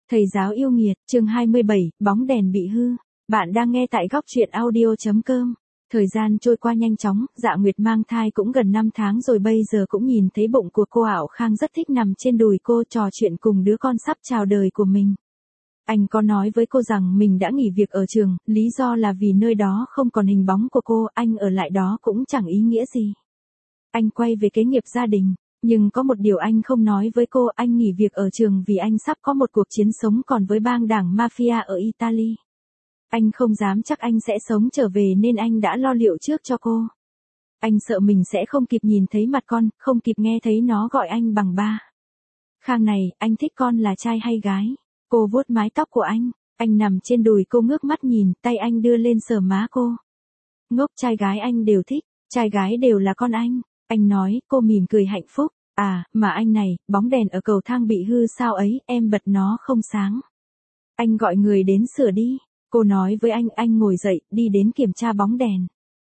Thầy giáo yêu nghiệt, chương 27, bóng đèn bị hư. Bạn đang nghe tại góc truyện audio.com. Thời gian trôi qua nhanh chóng, Dạ Nguyệt mang thai cũng gần 5 tháng rồi, bây giờ cũng nhìn thấy bụng của cô. Hạo Khang rất thích nằm trên đùi cô trò chuyện cùng đứa con sắp chào đời của mình. Anh có nói với cô rằng mình đã nghỉ việc ở trường, lý do là vì nơi đó không còn hình bóng của cô, anh ở lại đó cũng chẳng ý nghĩa gì. Anh quay về kế nghiệp gia đình. Nhưng có một điều anh không nói với cô, anh nghỉ việc ở trường vì anh sắp có một cuộc chiến sống còn với bang đảng mafia ở Italy. Anh không dám chắc anh sẽ sống trở về nên anh đã lo liệu trước cho cô. Anh sợ mình sẽ không kịp nhìn thấy mặt con, không kịp nghe thấy nó gọi anh bằng ba. Khang này, anh thích con là trai hay gái? Cô vuốt mái tóc của anh nằm trên đùi cô ngước mắt nhìn, tay anh đưa lên sờ má cô. Ngốc, trai gái anh đều thích, trai gái đều là con anh. Anh nói, cô mỉm cười hạnh phúc. À, mà anh này, bóng đèn ở cầu thang bị hư sao ấy, em bật nó không sáng. Anh gọi người đến sửa đi. Cô nói với anh ngồi dậy, đi đến kiểm tra bóng đèn.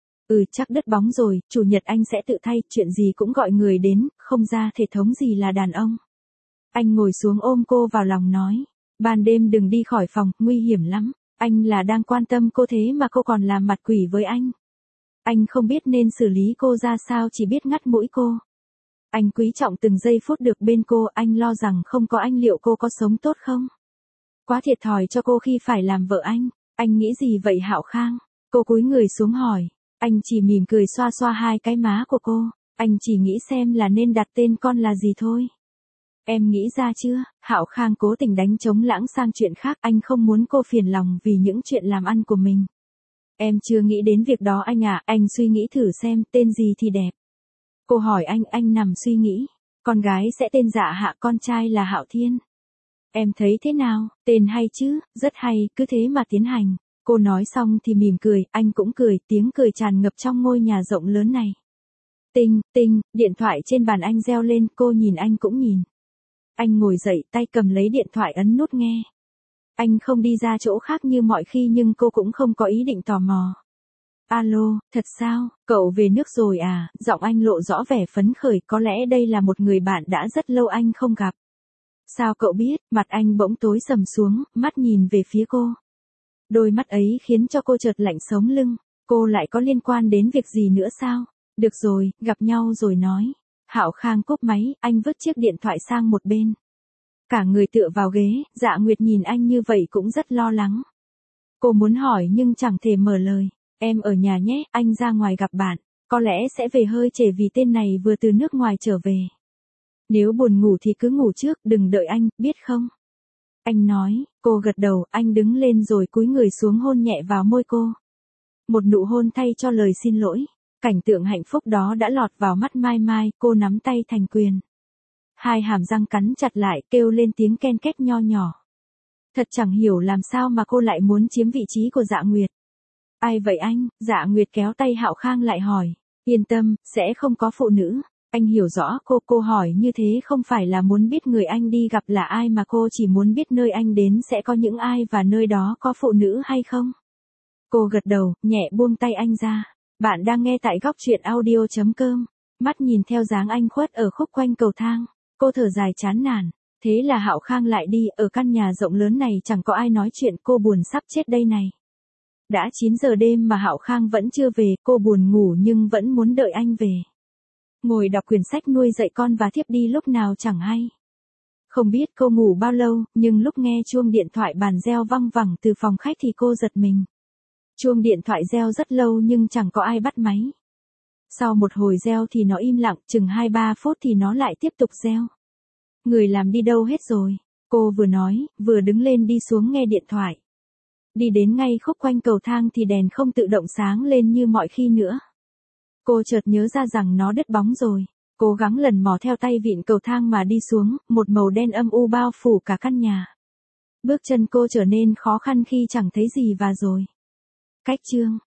Chắc đứt bóng rồi, chủ nhật anh sẽ tự thay, chuyện gì cũng gọi người đến, không ra thể thống gì là đàn ông. Anh ngồi xuống ôm cô vào lòng nói, ban đêm đừng đi khỏi phòng, nguy hiểm lắm. Anh là đang quan tâm cô thế mà cô còn làm mặt quỷ với anh. Anh không biết nên xử lý cô ra sao, chỉ biết ngắt mũi cô. Anh quý trọng từng giây phút được bên cô, anh lo rằng không có anh liệu cô có sống tốt không? Quá thiệt thòi cho cô khi phải làm vợ anh nghĩ gì vậy Hạo Khang? Cô cúi người xuống hỏi, anh chỉ mỉm cười xoa xoa hai cái má của cô, anh chỉ nghĩ xem là nên đặt tên con là gì thôi. Em nghĩ ra chưa? Hạo Khang cố tình đánh trống lãng sang chuyện khác, anh không muốn cô phiền lòng vì những chuyện làm ăn của mình. Em chưa nghĩ đến việc đó anh ạ, anh suy nghĩ thử xem tên gì thì đẹp. Cô hỏi anh nằm suy nghĩ, con gái sẽ tên Dạ Hạ, con trai là Hạo Thiên. Em thấy thế nào, tên hay chứ, rất hay, cứ thế mà tiến hành. Cô nói xong thì mỉm cười, anh cũng cười, tiếng cười tràn ngập trong ngôi nhà rộng lớn này. Tinh, điện thoại trên bàn anh reo lên, cô nhìn anh cũng nhìn. Anh ngồi dậy, tay cầm lấy điện thoại ấn nút nghe. Anh không đi ra chỗ khác như mọi khi nhưng cô cũng không có ý định tò mò. Alo, thật sao, cậu về nước rồi à? Giọng anh lộ rõ vẻ phấn khởi, có lẽ đây là một người bạn đã rất lâu anh không gặp. Sao cậu biết? Mặt anh bỗng tối sầm xuống, mắt nhìn về phía cô. Đôi mắt ấy khiến cho cô chợt lạnh sống lưng. Cô lại có liên quan đến việc gì nữa sao? Được rồi, gặp nhau rồi nói. Hạo Khang cúp máy, anh vứt chiếc điện thoại sang một bên. Cả người tựa vào ghế, Dạ Nguyệt nhìn anh như vậy cũng rất lo lắng. Cô muốn hỏi nhưng chẳng thể mở lời. Em ở nhà nhé, anh ra ngoài gặp bạn. Có lẽ sẽ về hơi trễ vì tên này vừa từ nước ngoài trở về. Nếu buồn ngủ thì cứ ngủ trước, đừng đợi anh, biết không? Anh nói, cô gật đầu, anh đứng lên rồi cúi người xuống hôn nhẹ vào môi cô. Một nụ hôn thay cho lời xin lỗi. Cảnh tượng hạnh phúc đó đã lọt vào mắt Mai Mai, cô nắm tay thành quyền. Hai hàm răng cắn chặt lại, kêu lên tiếng ken két nho nhỏ. Thật chẳng hiểu làm sao mà cô lại muốn chiếm vị trí của Dạ Nguyệt. Ai vậy anh? Dạ Nguyệt kéo tay Hạo Khang lại hỏi. Yên tâm, sẽ không có phụ nữ. Anh hiểu rõ cô hỏi như thế không phải là muốn biết người anh đi gặp là ai mà cô chỉ muốn biết nơi anh đến sẽ có những ai và nơi đó có phụ nữ hay không. Cô gật đầu, nhẹ buông tay anh ra. Bạn đang nghe tại góc truyện audio.com. Mắt nhìn theo dáng anh khuất ở khúc quanh cầu thang. Cô thở dài chán nản. Thế là Hạo Khang lại đi, ở căn nhà rộng lớn này chẳng có ai nói chuyện, cô buồn sắp chết đây này. Đã 9 giờ đêm mà Hạo Khang vẫn chưa về, cô buồn ngủ nhưng vẫn muốn đợi anh về. Ngồi đọc quyển sách nuôi dạy con và thiếp đi lúc nào chẳng hay. Không biết cô ngủ bao lâu, nhưng lúc nghe chuông điện thoại bàn reo văng vẳng từ phòng khách thì cô giật mình. Chuông điện thoại reo rất lâu nhưng chẳng có ai bắt máy. Sau một hồi reo thì nó im lặng, chừng 2-3 phút thì nó lại tiếp tục reo. Người làm đi đâu hết rồi? Cô vừa nói, vừa đứng lên đi xuống nghe điện thoại. Đi đến ngay khúc quanh cầu thang thì đèn không tự động sáng lên như mọi khi nữa. Cô chợt nhớ ra rằng nó đứt bóng rồi. Cố gắng lần mò theo tay vịn cầu thang mà đi xuống, một màu đen âm u bao phủ cả căn nhà. Bước chân cô trở nên khó khăn khi chẳng thấy gì và rồi. Cách chương